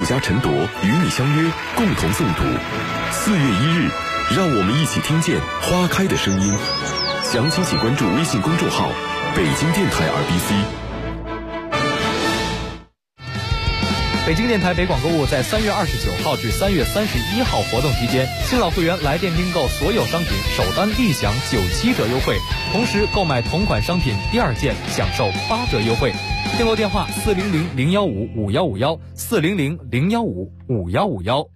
家陈铎与你相约，共同诵读。4月1日，让我们一起听见花开的声音。详情请关注微信公众号北京电台 RBC。 北京电台北广购物在3月29号至3月31号活动期间，新老会员来电订购所有商品首单立享97折优惠，同时购买同款商品第2件享受8折优惠。订购电话400-015-5151，400-015-5151。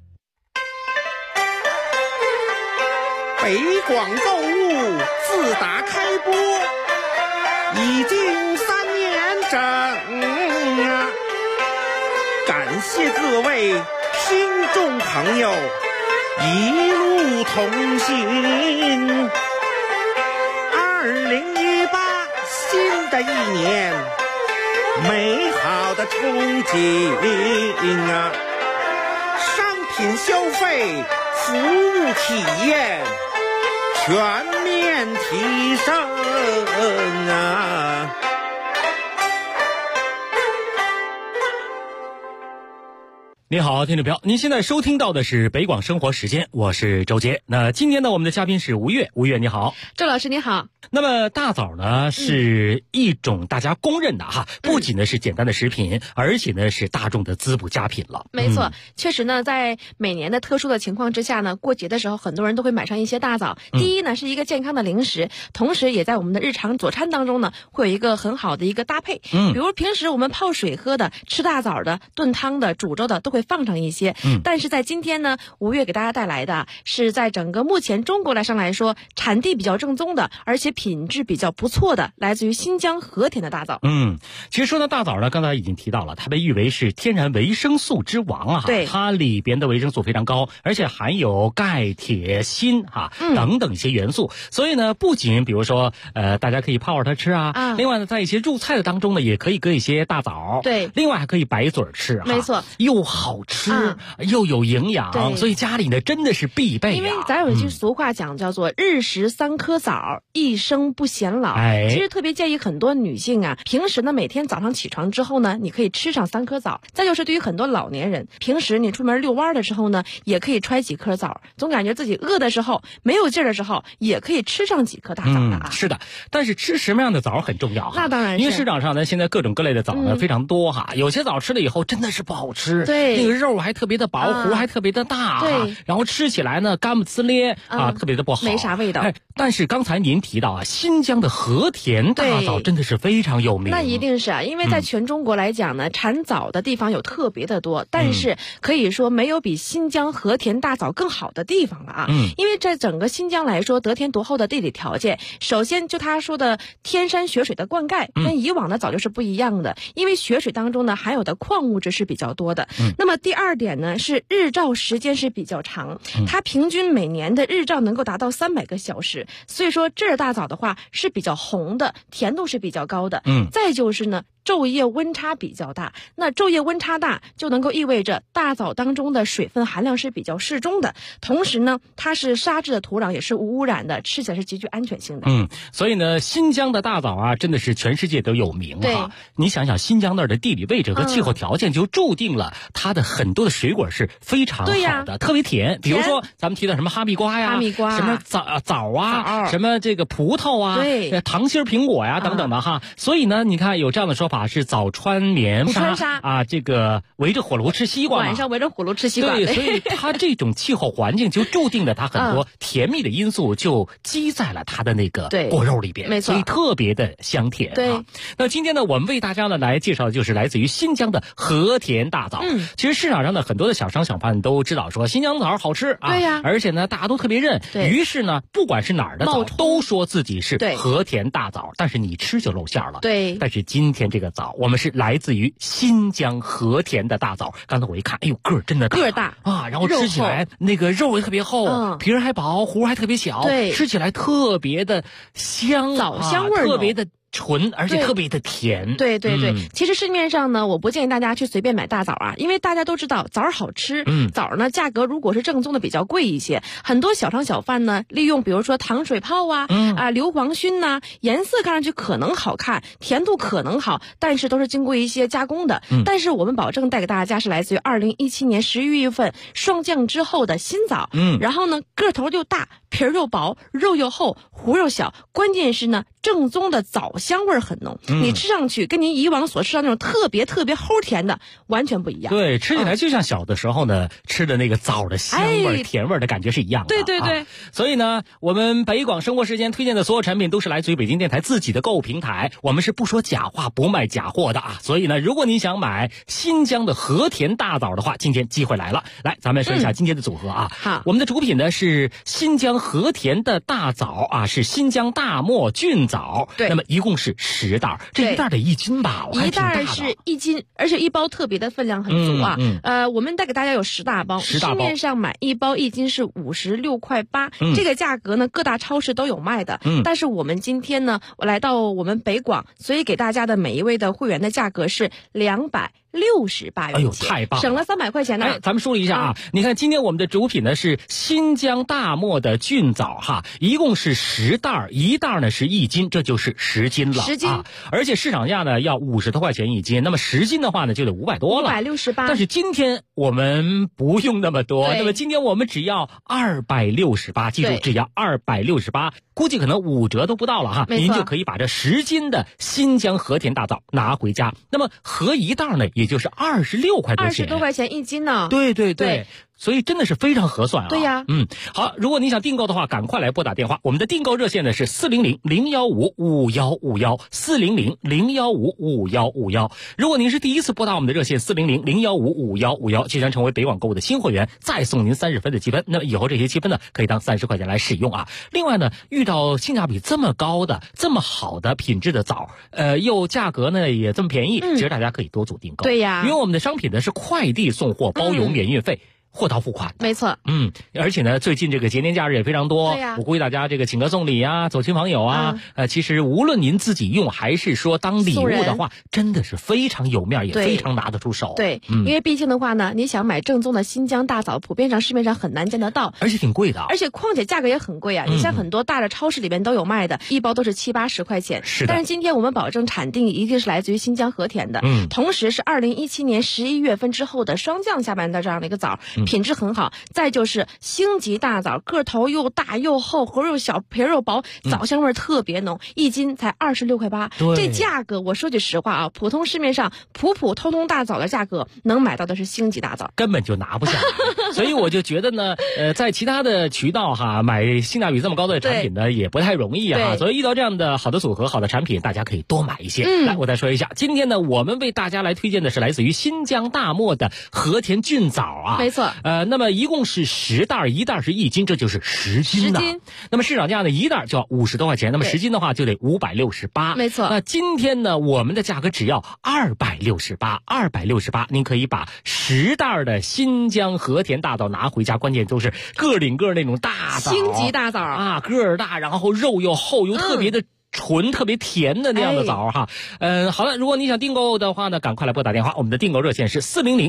北广购物自打开播已经3年整啊！感谢各位听众朋友一路同行。2018新的一年，美好的憧憬啊！商品消费，服务体验全面提升啊！ 你好，听众朋友，您现在收听到的是北广生活时间，我是周杰。那今天呢，我们的嘉宾是吴越，吴越你好。 周老师你好。 那么大枣呢，是一种大家公认的不仅呢是简单的食品，而且呢是大众的滋补佳品了。 没错，确实呢，在每年的特殊的情况之下呢，过节的时候很多人都会买上一些大枣。第一呢，是一个健康的零食，同时也在我们的日常佐餐当中呢，会有一个很好的一个搭配。比如平时我们泡水喝的、吃大枣的、炖汤的、煮粥的，都会放上一些。但是在今天呢，吴越给大家带来的是在整个目前中国上来说，产地比较正宗的，而且品质比较不错的，来自于新疆和田的大枣。 其实说到大枣呢，刚才已经提到了，它被誉为是天然维生素之王对， 它里边的维生素非常高，而且含有钙、铁、锌等等一些元素。所以呢，不仅比如说大家可以泡着它吃另外呢，在一些入菜的当中呢，也可以搁一些大枣。 对， 另外还可以白嘴吃没错， 又好吃又有营养，所以家里呢真的是必备因为咱有一句俗话讲叫做日食3颗枣，一生不显老。其实特别建议很多女性平时呢每天早上起床之后呢，你可以吃上3颗枣。再就是对于很多老年人，平时你出门遛弯的时候呢，也可以揣几颗枣，总感觉自己饿的时候没有劲儿的时候，也可以吃上几颗大枣的是的，但是吃什么样的枣很重要那当然是， 因为市场上呢现在各种各类的枣呢非常多有些枣吃了以后真的是不好吃， 对， 那个肉还特别的薄，核还特别的大对， 然后吃起来呢干不呲咧特别的不好， 没啥味道。 但是刚才您提到新疆的和田大枣真的是非常有名。 那一定是因为在全中国来讲呢，产枣的地方有特别的多，但是可以说没有比新疆和田大枣更好的地方了因为在整个新疆来说，得天独厚的地理条件，首先就他说的天山雪水的灌溉跟以往的枣就是不一样的，因为雪水当中呢含有的矿物质是比较多的。那么第二点呢，是日照时间是比较长，它平均每年的日照能够达到300个小时，所以说这儿大枣的话是比较红的，甜度是比较高的。再就是呢，昼夜温差比较大，那昼夜温差大就能够意味着大枣当中的水分含量是比较适中的，同时呢，它是沙质的土壤，也是无污染的，吃起来是极具安全性的。 所以呢，新疆的大枣真的是全世界都有名你想想，新疆那儿的地理位置和气候条件就注定了它的很多的水果是非常好的，特别甜。比如说咱们提到什么哈密瓜呀，什么枣什么这个葡萄糖心苹果呀等等的所以呢，你看有这样的说法是早穿棉纱这个围着火炉吃西瓜晚上围着火炉吃西瓜。 对，所以它这种气候环境就注定了它很多甜蜜的因素就积在了它的那个果肉里边， 没错， 所以特别的香甜。 对， 那今天呢，我们为大家呢来介绍的就是来自于新疆的和田大枣。其实市场上的很多的小商小贩都知道说新疆枣好吃对呀， 而且呢大家都特别认，于是呢不管是哪儿的枣都说自己是和田大枣，但是你吃就露馅了。 对， 但是今天这个枣我们是来自于新疆和田的大枣，刚才我一看，哎呦个儿真的大， 个儿大然后吃起来那个肉也特别厚，皮儿还薄，核还特别小，吃起来特别的香， 枣香味特别的纯，而且特别的甜。 对对对，其实市面上呢，我不建议大家去随便买大枣啊，因为大家都知道枣好吃，枣呢价格如果是正宗的比较贵一些，很多小商小贩呢利用比如说糖水泡啊，硫磺熏呐，颜色看上去可能好看，甜度可能好，但是都是经过一些加工的。但是我们保证带给大家是来自于2017年11月份霜降之后的新枣，然后呢个头又大，皮儿又薄，肉又厚，核又小，关键是呢正宗的枣香味很浓，你吃上去跟您以往所吃到那种特别齁甜的完全不一样。 对，吃起来就像小的时候呢吃的那个枣的香味、甜味的感觉是一样的。 对对对。 所以呢，我们北广生活时间推荐的所有产品都是来自于北京电台自己的购物平台，我们是不说假话不卖假货的啊。所以呢，如果你想买新疆的和田大枣的话，今天机会来了。来，咱们说一下今天的组合啊。 好， 我们的主品呢是新疆和田的大枣啊，是新疆大漠菌枣。 对， 那么一共是10袋，这一袋得1斤吧？ 一袋是1斤，而且一包特别的分量很足啊。我们带给大家有10大包，市面上买一包1斤是56.8块，这个价格呢各大超市都有卖的。但是我们今天呢，我来到我们北广，所以给大家的每一位的会员的价格是268元。 哎呦，太棒了， 省了300块钱呢。 哎，咱们说一下啊，你看今天我们的主品呢是新疆大漠的菌枣哈，一共是10袋，一袋呢是1斤，这就是10斤了。10斤啊，而且市场价呢要50多块钱1斤，那么10斤的话呢就得500多了 ，568。 但是今天我们不用那么多，那么今天我们只要268，记住只要268，估计可能5折都不到了哈，您就可以把这10斤的新疆和田大枣拿回家。那么合一袋呢，也就是26块多钱，20 多块钱1斤呢。 对对对。所以真的是非常合算啊！ 对呀， 好，如果你想订购的话，赶快来拨打电话。我们的订购热线呢是400-015-5151，400-015-5151。如果您是第一次拨打我们的热线400-015-5151，就将成为北广购物的新会员，再送您30分的积分。那么以后这些积分呢，可以当30块钱来使用啊。另外呢，遇到性价比这么高的、这么好的品质的枣，又价格呢也这么便宜，其实大家可以多组订购。 对呀， 因为我们的商品呢是快递送货，包邮免运费。货到付款， 没错。 而且呢，最近这个节年假日也非常多，我鼓励大家这个请客送礼啊，走亲访友啊。其实无论您自己用还是说当礼物的话，真的是非常有面，也非常拿得出手。 对，因为毕竟的话呢，你想买正宗的新疆大枣，普遍上市面上很难见得到， 而且挺贵的， 而且况且价格也很贵啊。你像很多大的超市里面都有卖的，一包都是70、80块钱。 是的。 但是今天我们保证产地一定是来自于新疆和田的，同时是2017年11月份之后的霜降下半的这样的一个枣。品质很好，再就是星级大枣，个头又大又厚，核又小，皮又薄，枣香味特别浓，1斤才26.8块。这价格我说句实话啊，普通市面上普通大枣的价格能买到的是星级大枣， 根本就拿不下来。所以我就觉得呢，在其他的渠道哈买性价比这么高的产品呢，也不太容易啊。所以遇到这样的好的组合、好的产品，大家可以多买一些。来，我再说一下，今天呢，我们为大家来推荐的是来自于新疆大漠的和田菌枣啊。 没错。 那么一共是10袋，一袋是1斤，这就是10斤呢。那么市场价呢，一袋就要50多块钱，那么10斤的话就得568。 没错。 那今天呢，我们的价格只要268，您可以把10袋的新疆和田大枣拿回家，关键都是个顶个那种大枣， 星级大枣啊，个儿大，然后肉又厚又特别的纯，特别甜的那样的枣哈。好了，如果你想订购的话呢，赶快来拨打电话，我们的订购热线是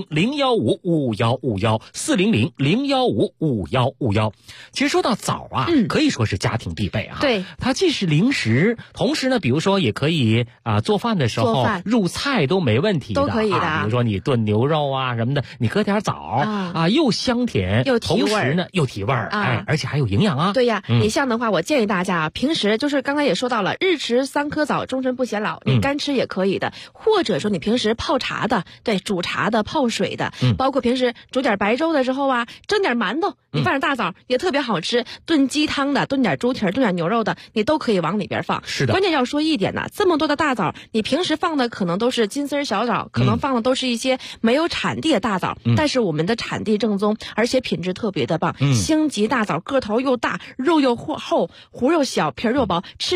400-015-5151，400-015-5151。其实说到枣啊，可以说是家庭必备啊。 对， 它既是零食，同时呢，比如说也可以做饭的时候入菜都没问题的， 都可以的。 比如说你炖牛肉啊什么的，你搁点枣又香甜又提味， 同时呢又提味儿，而且还有营养啊。 对呀，你像的话，我建议大家平时就是刚才也说到了。日吃3颗枣，终身不显老。你干吃也可以的，或者说你平时泡茶的，对，煮茶的、泡水的，包括平时煮点白粥的时候啊，蒸点馒头，你放点大枣也特别好吃。炖鸡汤的，炖点猪蹄、炖点牛肉的，你都可以往里边放。 是的。 关键要说一点呢，这么多的大枣，你平时放的可能都是金丝小枣，可能放的都是一些没有产地的大枣，但是我们的产地正宗，而且品质特别的棒。星级大枣个头又大，肉又厚，核又小，皮又薄，吃上去枣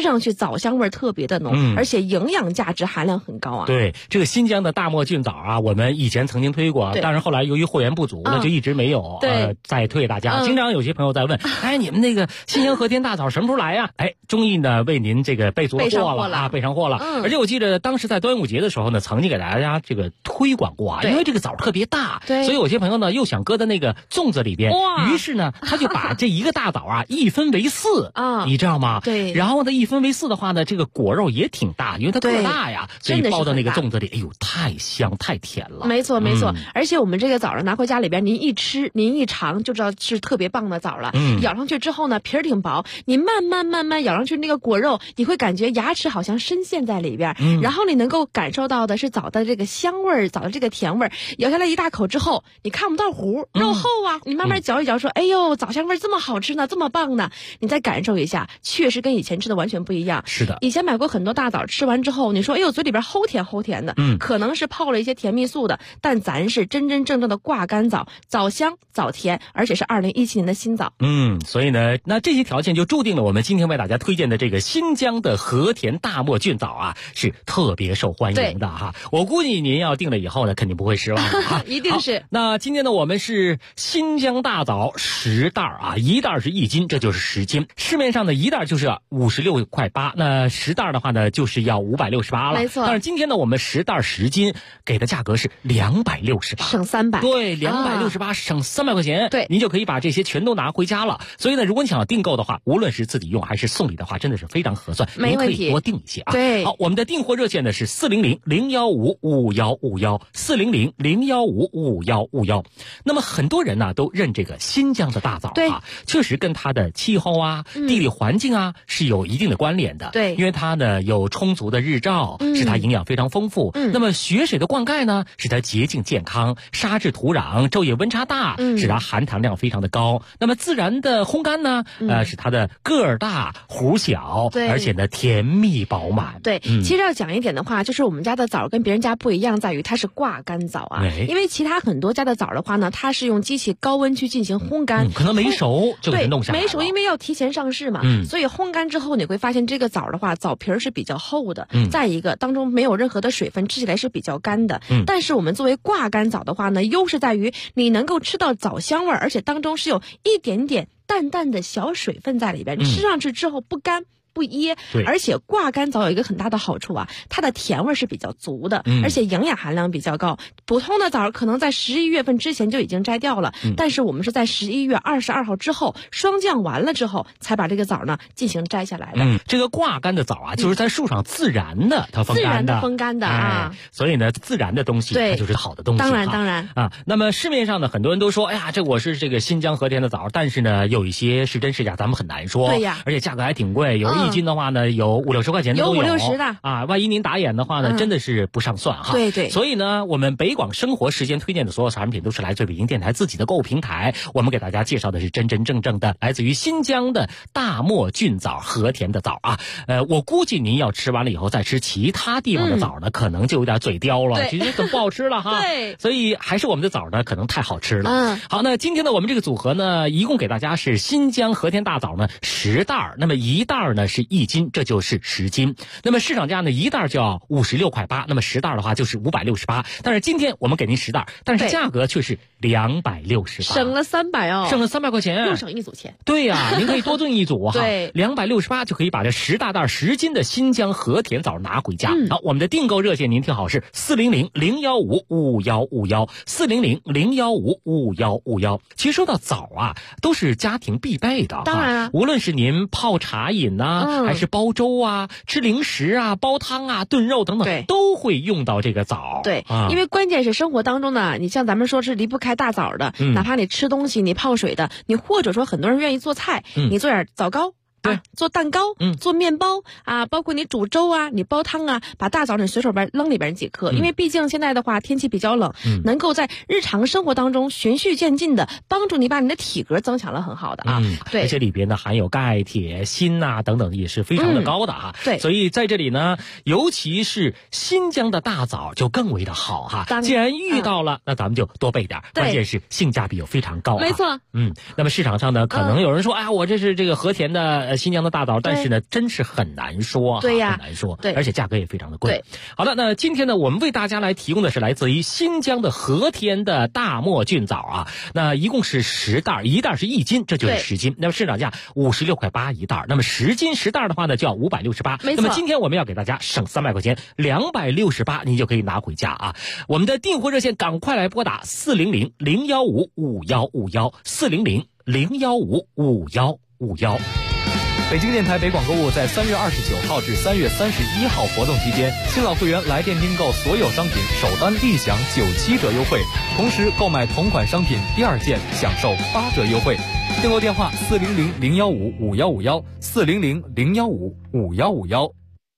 枣香味特别的浓，而且营养价值含量很高啊。 对，这个新疆的大漠菌枣啊，我们以前曾经推过，但是后来由于货源不足，那就一直没有再推给大家。经常有些朋友在问，你们那个新疆和田大枣什么时候来呀？终于呢为您这个备足了货了啊，备上货了。而且我记得当时在端午节的时候呢，曾经给大家这个推广过啊，因为这个枣特别大，所以有些朋友呢又想搁在那个粽子里边，于是呢他就把这一个大枣啊一分为4啊，你知道吗？ 对。 然后呢一分为4的话呢，这个果肉也挺大，因为它个大呀，所以包到那个粽子里，哎呦，太香太甜了。 没错没错，而且我们这个枣拿回家里边，您一吃您一尝就知道是特别棒的枣了。咬上去之后呢，皮儿挺薄，你慢慢咬上去那个果肉，你会感觉牙齿好像深陷在里边，然后你能够感受到的是枣的这个香味儿，枣的这个甜味儿。咬下来一大口之后，你看不到核，肉厚啊，你慢慢嚼一嚼，说哎呦，枣香味儿这么好吃呢，这么棒呢，你再感受一下，确实跟以前吃的完全不一样。 是的， 以前买过很多大枣，吃完之后你说哎呦嘴里边齁甜的，可能是泡了一些甜蜜素的，但咱是真真正正的挂干枣，枣香枣甜，而且是2017年的新枣。 所以呢，那这些条件就注定了我们今天为大家推荐的这个新疆的和田大漠菌枣啊，是特别受欢迎的哈。我估计您要订了以后呢，肯定不会失望的啊。 一定是。 那今天呢，我们是新疆大枣10袋啊，1袋是1斤，这就是10斤。市面上的1袋就是56.8块，那10袋的话呢，就是要568了。 没错。 但是今天呢，我们10袋10斤给的价格是268， 省300。 对，268省300块钱。 对， 您就可以把这些全都拿回家了。所以呢，如果你想要订购的话，无论是自己用还是送礼的话，真的是非常合算。 没问题， 您可以多订一些啊。 对， 好，我们的订货热线呢是400-015-5151，400-015-5151。那么很多人呢都认这个新疆的大枣啊，确实跟它的气候啊、地理环境啊是有一定的关联的。 对， 因为它呢有充足的日照，使它营养非常丰富。那么雪水的灌溉呢，使它洁净健康；沙质土壤、昼夜温差大，使它含糖量非常的高。那么自然的烘干呢，使它的个儿大、核小，而且呢甜蜜饱满。 对，其实要讲一点的话，就是我们家的枣跟别人家不一样，在于它是挂干枣啊。因为其他很多家的枣的话呢，它是用机器高温去进行烘干， 可能没熟就给弄下来了。 没熟，因为要提前上市嘛，所以烘干之后你会发现这个枣的话，枣皮儿是比较厚的，再一个当中没有任何的水分，吃起来是比较干的。但是我们作为挂干枣的话呢，优势在于你能够吃到枣香味儿，而且当中是有一点点淡淡的小水分在里边，吃上去之后不干不噎。而且挂干枣有一个很大的好处啊，它的甜味是比较足的，而且营养含量比较高。普通的枣可能在11月份之前就已经摘掉了，但是我们是在11月22号之后霜降完了之后才把这个枣呢进行摘下来的。 这个挂干的枣啊，就是在树上自然的它风干的啊，所以呢自然的东西它就是好的东西。 当然啊。那么市面上呢，很多人都说，哎呀，这我是这个新疆和田的枣，但是呢有一些是真是假，咱们很难说。 对呀， 而且价格还挺贵，有1斤的话呢，有50-60块钱的都有 ，50-60的啊。万一您打眼的话呢，真的是不上算哈。 对。 所以呢，我们北广生活时间推荐的所有产品都是来自北京电台自己的购物平台，我们给大家介绍的是真真正正的来自于新疆的大漠菌枣和田的枣啊。我估计您要吃完了以后再吃其他地方的枣呢，可能就有点嘴刁了，其实很不好吃了哈。 对， 所以还是我们的枣呢，可能太好吃了。好，那今天呢，我们这个组合呢，一共给大家是新疆和田大枣呢10袋，那么1袋呢是1斤，这就是10斤。那么市场价呢，1袋就要56.8块，那么10袋的话就是568。但是今天我们给您10袋，但是价格却是268， 省了300哦， 省了300块钱， 又省一组钱。 对呀，您可以多订一组哈。 对 ，268就可以把这10大袋10斤的新疆和田枣拿回家。好，我们的订购热线您听好是400-015-5151，400-015-5151。其实说到枣啊，都是家庭必备的。 当然啊， 无论是您泡茶饮啊，还是煲粥啊、吃零食啊、煲汤啊、炖肉等等，都会用到这个枣。 对，因为关键是生活当中呢，你像咱们说是离不开大枣的，哪怕你吃东西、你泡水的，你或者说很多人愿意做菜，你做点枣糕。对，做蛋糕，做面包啊，包括你煮粥啊，你煲汤啊，把大枣你随手边扔里边几颗，因为毕竟现在的话天气比较冷，能够在日常生活当中循序渐进的帮助你把你的体格增强了很好的啊。对， 而且里边呢含有钙、铁、锌呐等等也是非常的高的哈。 对， 所以在这里呢，尤其是新疆的大枣就更为的好哈。既然遇到了，那咱们就多备点，关键是性价比又非常高。 没错。 那么市场上呢，可能有人说，哎呀，我这是这个和田的新疆的大枣，但是呢，真是很难说， 对呀， 很难说， 对， 而且价格也非常的贵。 对， 好了，那今天呢，我们为大家来提供的是来自于新疆的和田的大漠菌枣啊，那一共是10袋，一袋是1斤，这就是10斤，那么市场价56.8块一袋，那么10斤10袋的话呢，就要568。 没错。 那么今天我们要给大家省300块钱，268您就可以拿回家啊。我们的订货热线赶快来拨打400-015-5151，400-015-5151。 北京电台北广购物在3月29号至3月31号活动期间，新老会员来电订购所有商品首单立享97折优惠，同时购买同款商品第2件享受8折优惠。订购电话400-015-5151，400-015-5151。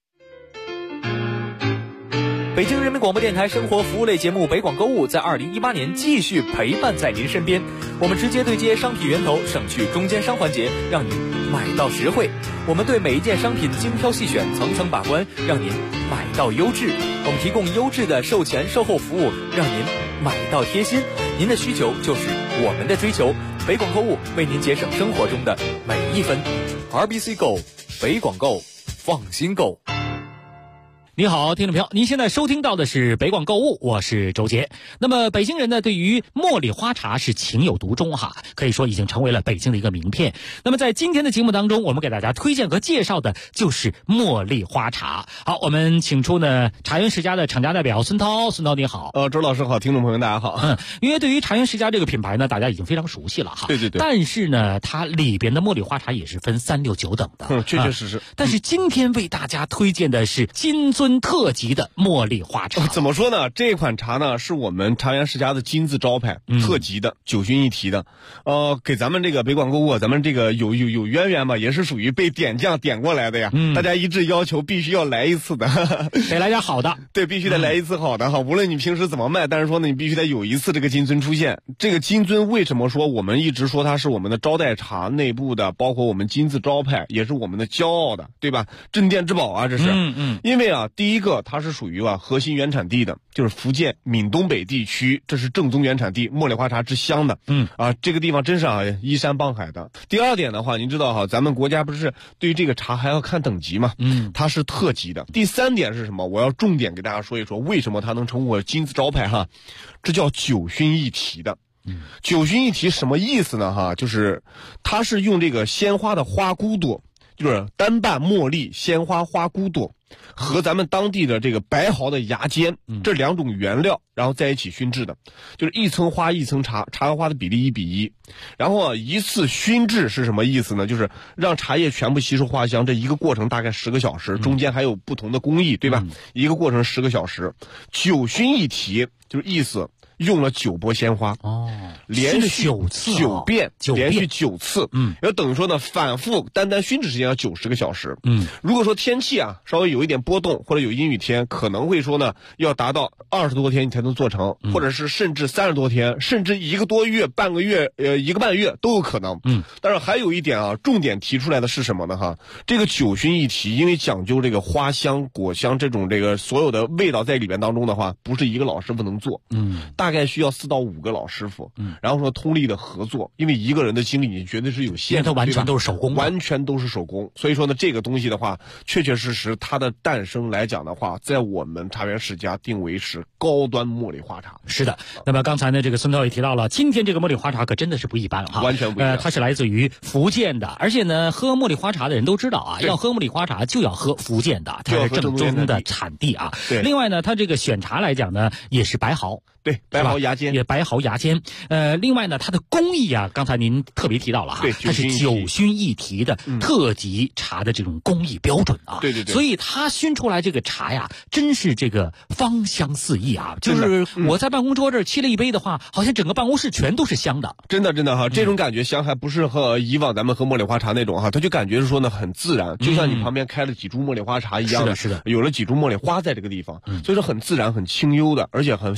北京人民广播电台生活服务类节目北广购物在2018年继续陪伴在您身边，我们直接对接商品源头，省去中间商环节，让您买到实惠。我们对每一件商品精挑细选，层层把关，让您买到优质。我们提供优质的售前售后服务，让您买到贴心。您的需求就是我们的追求，北广购物为您节省生活中的每一分。RBC Go， 北广购，放心购。 你好，听众朋友，您现在收听到的是北广购物，我是周杰。那么北京人呢，对于茉莉花茶是情有独钟哈，可以说已经成为了北京的一个名片。那么在今天的节目当中，我们给大家推荐和介绍的就是茉莉花茶。好，我们请出呢茶园世家的厂家代表孙涛，孙涛你好。 周老师好，听众朋友大家好。 因为对于茶园世家这个品牌呢，大家已经非常熟悉了哈。 对对对。 但是呢，它里边的茉莉花茶也是分3、6、9等的。 确确实实。 但是今天为大家推荐的是金樽特级的茉莉花茶。 怎么说呢？这款茶呢是我们茶园世家的金字招牌，特级的，9熏一提的。给咱们这个北广购物，咱们这个有渊源嘛，也是属于被点将点过来的呀。大家一致要求必须要来一次的， 得来点好的。 对，必须得来一次好的哈。无论你平时怎么卖，但是说呢，你必须得有一次这个金樽出现。这个金樽为什么说我们一直说它是我们的招待茶内部的，包括我们金字招牌，也是我们的骄傲的，对吧？镇店之宝啊，这是。因为啊，第一个它是属于核心原产地的，就是福建闽东北地区，这是正宗原产地，茉莉花茶之乡的。这个地方真是依山傍海的。第二点的话，您知道咱们国家不是对于这个茶还要看等级吗？它是特级的。第3点是什么？我要重点给大家说一说，为什么它能成为金字招牌这叫9熏一提的。9熏一提什么意思呢？就是它是用这个鲜花的花骨朵，就是单瓣茉莉鲜花花骨朵和咱们当地的这个白毫的芽尖，这2种原料然后在一起熏制的，就是一层花一层茶，茶和花的比例1比1。然后一次熏制是什么意思呢？就是让茶叶全部吸收花香，这一个过程大概10个小时，中间还有不同的工艺，对吧？一个过程10个小时。9熏一提就是意思用了9波鲜花连续9遍，连续9次，要等于说呢，反复单熏制时间要90个小时。如果说天气稍微有一点波动或者有阴雨天，可能会说呢要达到20多天你才能做成，或者是甚至30多天，甚至1个多月、半个月、1个半月都有可能。但是还有一点重点提出来的是什么呢？这个9熏一提，因为讲究这个花香、果香这种这个所有的味道在里面当中的话，不是一个老师傅能做，大概需要4到5个老师傅，然后说通力的合作，因为一个人的精力你绝对是有限的， 它完全都是手工， 完全都是手工。所以说呢，这个东西的话，确确实实它的诞生来讲的话，在我们茶园世家定为是高端茉莉花茶。 是的，那么刚才呢，这个孙涛也提到了，今天这个茉莉花茶可真的是不一般完全不一样。 它是来自于福建的，而且呢，喝茉莉花茶的人都知道要喝茉莉花茶就要喝福建的，它是正宗的产地对， 另外呢，它这个选茶来讲呢，也是白毫。 对，白毫芽尖， 也白毫芽尖。另外呢，它的工艺刚才您特别提到了对， 它是9熏一提的特级茶的这种工艺标准对， 所以它熏出来这个茶呀，真是这个芳香四溢就是我在办公桌这儿沏了一杯的话，好像整个办公室全都是香的。 真的这种感觉香还不是和以往咱们喝茉莉花茶那种它就感觉是说呢很自然，就像你旁边开了几株茉莉花茶一样是的， 有了几株茉莉花在这个地方，所以说很自然、很清幽的，而且很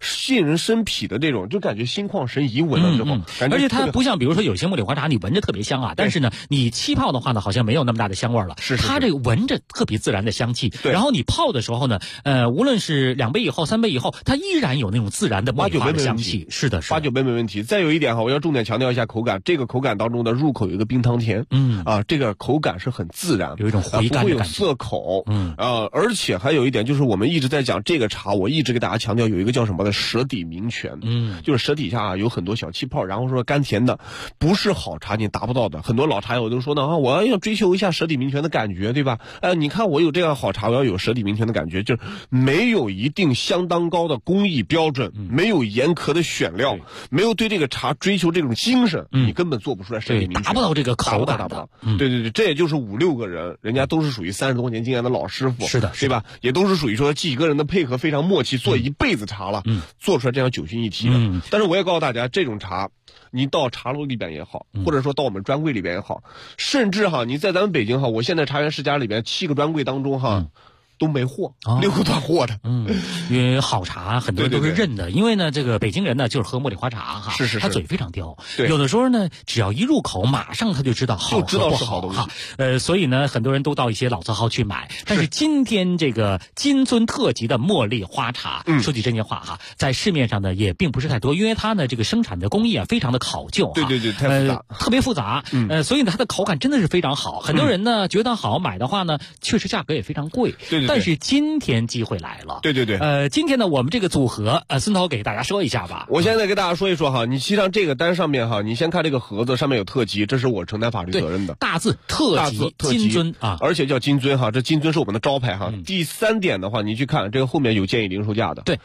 沁人身脾的这种，就感觉心旷神怡，闻了之后， 而且它不像比如说有些茉莉花茶你闻着特别香啊，但是呢你气泡的话呢好像没有那么大的香味了。它这个闻着特别自然的香气，然后你泡的时候呢，无论是2杯以后3杯以后，它依然有那种自然的茉莉花的香气。是的，8、 9杯没问题。再有一点哈，我要重点强调一下口感，这个口感当中的入口有一个冰糖甜，这个口感是很自然， 有一种回甘的感觉， 不会有涩口，而且还有一点就是我们一直在讲这个茶，我一直给大家强调有一个叫什么的舌底明泉，就是舌底下有很多小气泡，然后说甘甜的，不是好茶你达不到的。很多老茶友都说呢我要追求一下舌底明泉的感觉，对吧？你看我有这样好茶，我要有舌底明泉的感觉，就是没有一定相当高的工艺标准，没有严苛的选料，没有对这个茶追求这种精神，你根本做不出来舌底明泉， 达不到这个口感， 达不到。对，这也就是5、6个人，人家都是属于30多年经验的老师傅， 是的， 对吧？也都是属于说几个人的配合非常默契，做一辈子茶了，做出来这样9熏1提的。但是我也告诉大家，这种茶你到茶楼里边也好，或者说到我们专柜里边也好，甚至你在咱们北京我现在茶园世家里边7个专柜当中都没货，6个断货的。 因为好茶很多人都是认的，因为呢，这个北京人呢就是喝茉莉花茶是他嘴非常刁，有的时候呢，只要一入口，马上他就知道好和不好所以呢，很多人都到一些老字号去买。但是今天这个金樽特级的茉莉花茶，说句真心话在市面上呢也并不是太多，因为它呢这个生产的工艺非常的考究， 对，太复杂， 特别复杂，所以呢它的口感真的是非常好。很多人呢觉得好，买的话呢，确实价格也非常贵， 对。 但是今天机会来了， 对。 今天呢，我们这个组合，孙涛给大家说一下吧。 我现在给大家说一说你记上这个单上面你先看这个盒子上面有特级，这是我承担法律责任的。 大字特级金樽而且叫金樽这金樽是我们的招牌第3点的话，你去看这个后面有建议零售价的， 对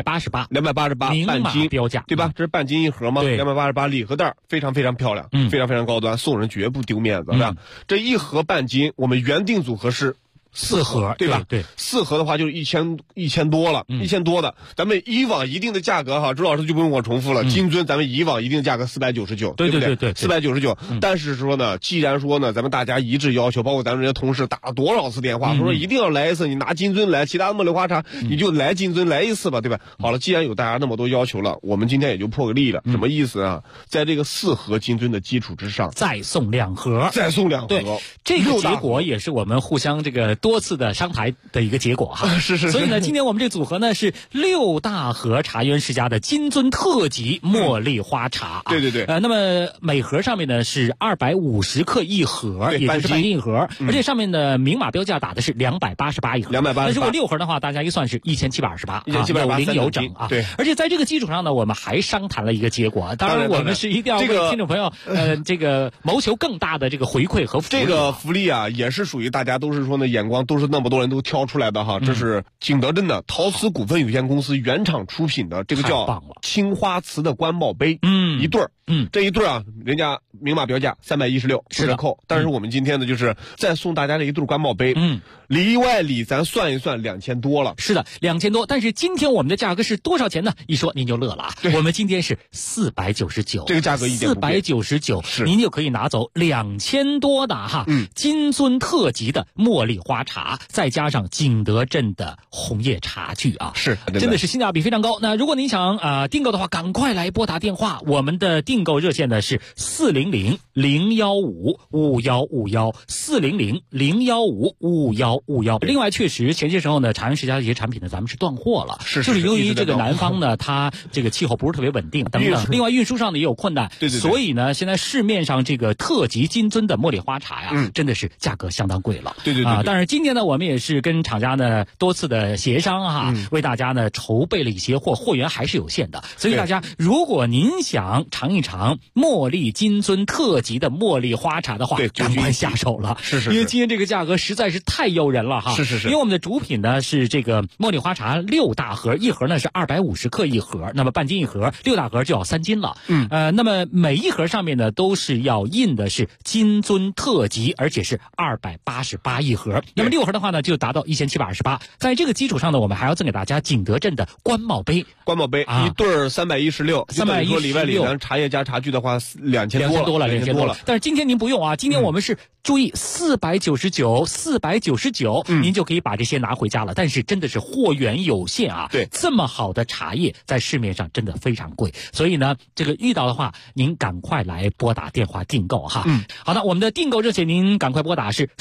，288 半斤标价， 对吧？这是半斤一盒吗？288礼盒袋非常非常漂亮，非常非常高端，送人绝不丢面子，对吧？这一盒半斤，我们原定组合是 4盒， 对吧？ 对 ，4盒的话就是1000多了，1000多的。咱们以往一定的价格朱老师就不用我重复了。金樽咱们以往一定的价格499， 对 ，499。但是说呢，既然说呢，咱们大家一致要求，包括咱们人家同事打了多少次电话，说一定要来一次，你拿金樽来，其他的茉莉花茶你就来金樽来一次吧，对吧？好了，既然有大家那么多要求了，我们今天也就破个例了。什么意思在这个4盒金樽的基础之上， 再送2盒，对，这个结果也是我们互相这个多次的商台的一个结果是。 所以呢，今天我们这组合呢是6大盒茶园世家的金樽特级茉莉花茶对。 那么每盒上面呢是250克一盒，也就是半斤一盒，而且上面的明码标价打的是288一盒。那如果6盒的话，大家一算是1728，有零有整对。 而且在这个基础上呢，我们还商谈了一个结果。当然，我们是一定要为听众朋友这个谋求更大的这个回馈和福利。 这个福利也是属于大家都是说呢，眼光都是那么多人都挑出来的这是景德镇的陶瓷股份有限公司原厂出品的，这个叫青花瓷的官帽杯，一对儿，这一对儿人家明码标价316，不折扣。但是我们今天呢，就是再送大家这一对官帽杯，里外里咱算一算2000多了。 是的，2000多。但是今天我们的价格是多少钱呢？一说您就乐了我们今天是499， 这个价格一点不变 499，您就可以拿走2000多的金樽特级的茉莉花茶，再加上景德镇的红叶茶具是真的是性价比非常高。那如果您想订购的话，赶快来拨打电话，我们的订购热线呢是400-015-5151，400-015-5151。另外，确实前些时候呢，茶园世家的一些产品呢，咱们是断货了，就是由于这个南方呢，它这个气候不是特别稳定等等，另外运输上呢也有困难， 对。 所以呢，现在市面上这个特级金樽的茉莉花茶真的是价格相当贵了， 对。 但是今天呢，我们也是跟厂家呢多次的协商为大家呢筹备了一些货源还是有限的，所以大家如果您想尝一尝茉莉金樽特级的茉莉花茶的话，赶快下手了， 是。 因为今天这个价格实在是太诱人了是。 因为我们的主品呢是这个茉莉花茶6大盒，一盒呢是250克一盒，那么半斤一盒，6大盒就要3斤了。那么每一盒上面呢都是要印的是金樽特级，而且是288一盒， 那么6盒的话呢，就达到1728。在这个基础上呢，我们还要赠给大家景德镇的官帽杯。 官帽杯一对儿316，316说里外里咱茶叶加茶具的话2000多了。 但是今天您不用啊，今天我们是注意499，您就可以把这些拿回家了。但是真的是货源有限啊， 对， 这么好的茶叶在市面上真的非常贵，所以呢，这个遇到的话，您赶快来拨打电话订购哈。好的，我们的订购热线您赶快拨打是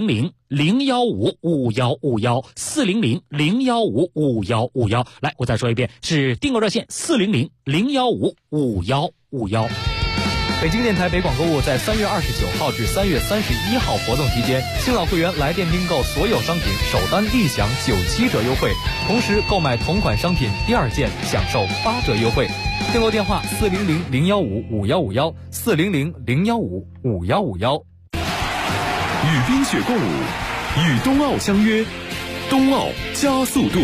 400-015-5151，400-015-5151。来，我再说一遍，是订购热线400-015-5151。 北京电台北广购物在3月29号至3月31号活动期间，新老会员来电订购所有商品首单立享97折优惠，同时购买同款商品第2件享受8折优惠。订购电话400-015-5151，400-015-5151。 与冰雪共舞，与冬奥相约，冬奥加速度。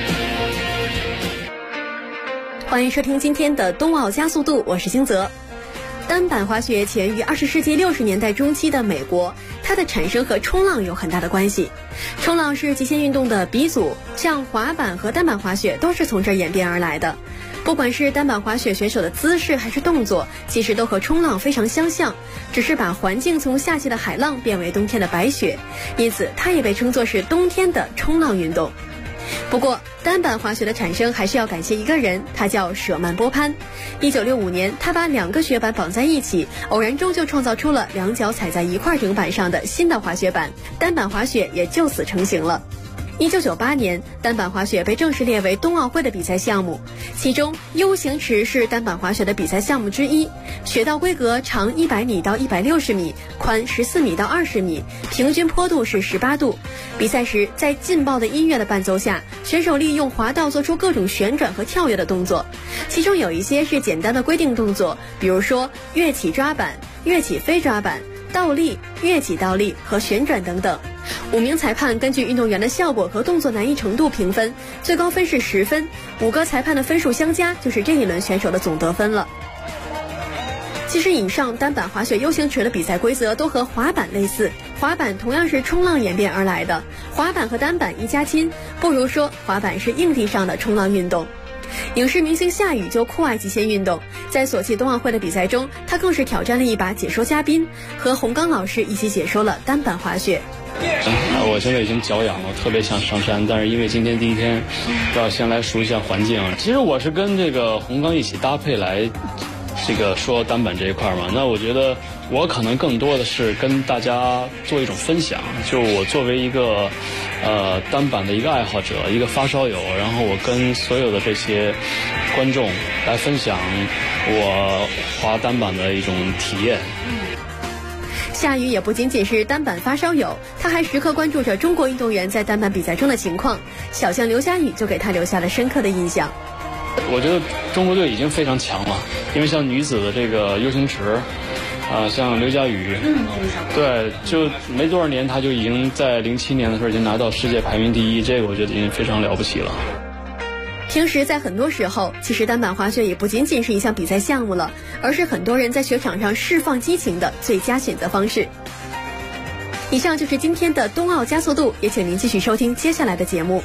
欢迎收听今天的冬奥加速度，我是星泽。单板滑雪起源于20世纪60年代中期的美国，它的产生和冲浪有很大的关系。冲浪是极限运动的鼻祖，像滑板和单板滑雪都是从这儿演变而来的。不管是单板滑雪选手的姿势还是动作，其实都和冲浪非常相像，只是把环境从夏季的海浪变为冬天的白雪，因此它也被称作是冬天的冲浪运动。不过单板滑雪的产生还是要感谢一个人，他叫舍曼波潘。1965年，他把2个雪板绑在一起，偶然中就创造出了2脚踩在一块顶板上的新的滑雪板，单板滑雪也就此成型了。1998年，单板滑雪被正式列为冬奥会的比赛项目，其中 U 型池是单板滑雪的比赛项目之一。雪道规格长100米到160米，宽14米到20米，平均坡度是18度。比赛时，在劲爆的音乐的伴奏下，选手利用滑道做出各种旋转和跳跃的动作，其中有一些是简单的规定动作，比如说跃起抓板、跃起飞抓板、倒立、跃起倒立和旋转等等。5名裁判根据运动员的效果和动作难易程度评分，最高分是10分，5个裁判的分数相加就是这一轮选手的总得分了。其实以上单板滑雪 U 型池的比赛规则都和滑板类似，滑板同样是冲浪演变而来的，滑板和单板一家亲，不如说滑板是硬地上的冲浪运动。影视明星夏雨就酷爱极限运动，在索契冬奥会的比赛中，他更是挑战了一把解说嘉宾，和洪刚老师一起解说了单板滑雪。 我现在已经脚痒了，特别想上山，但是因为今天第一天，都要先来熟悉一下环境。其实我是跟这个洪刚一起搭配来这个说单板这一块嘛，那我觉得我可能更多的是跟大家做一种分享，就我作为一个单板的一个爱好者，一个发烧友，然后我跟所有的这些观众来分享我滑单板的一种体验。 夏雨也不仅仅是单板发烧友，他还时刻关注着中国运动员在单板比赛中的情况，小将刘佳宇就给他留下了深刻的印象。 我觉得中国队已经非常强了，因为像女子的这个 U 型池像刘佳宇，对，就没多少年他就已经在07年的时候已经拿到世界排名第1，这个我觉得已经非常了不起了。 平时在很多时候，其实单板滑雪也不仅仅是一项比赛项目了，而是很多人在雪场上释放激情的最佳选择方式。以上就是今天的冬奥加速度，也请您继续收听接下来的节目。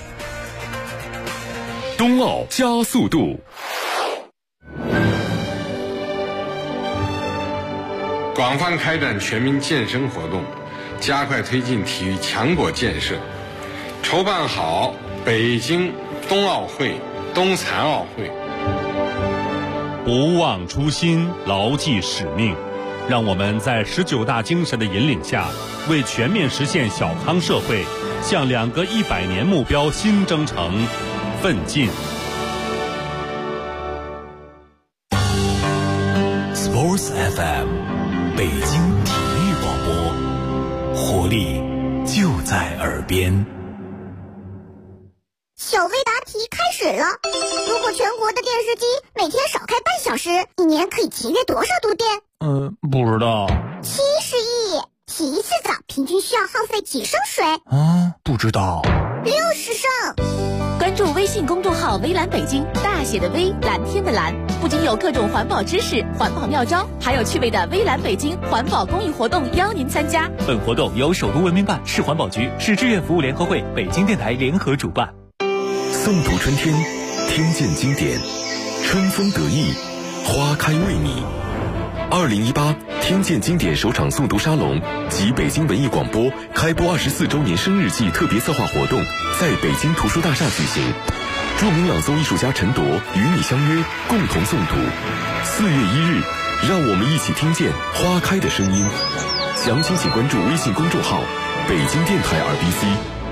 冬奥加速度。 广泛开展全民健身活动，加快推进体育强国建设，筹办好北京冬奥会、冬残奥会。 不忘初心，牢记使命，让我们在19大精神的引领下，为全面实现小康社会，向2个100年目标新征程奋进。 Sports FM， 北京体育广播，活力就在耳边。 小微答题开始了。如果全国的电视机每天少开半小时，一年可以节约多少度电？ 不知道。 70亿。洗一次澡平均需要耗费几升水？ 不知道。 60升。 关注微信公众号微蓝北京，大写的微，蓝天的蓝，不仅有各种环保知识、环保妙招，还有趣味的微蓝北京环保公益活动邀您参加。 本活动由首都文明办、市环保局、市志愿服务联合会、北京电台联合主办。 诵读春天，听见经典，春风得意，花开为你。2018听见经典首场诵读沙龙及北京文艺广播开播24周年生日季特别策划活动在北京图书大厦举行。著名朗诵艺术家陈铎与你相约，共同诵读。4月1日，让我们一起听见花开的声音。详情请关注微信公众号北京电台RBC。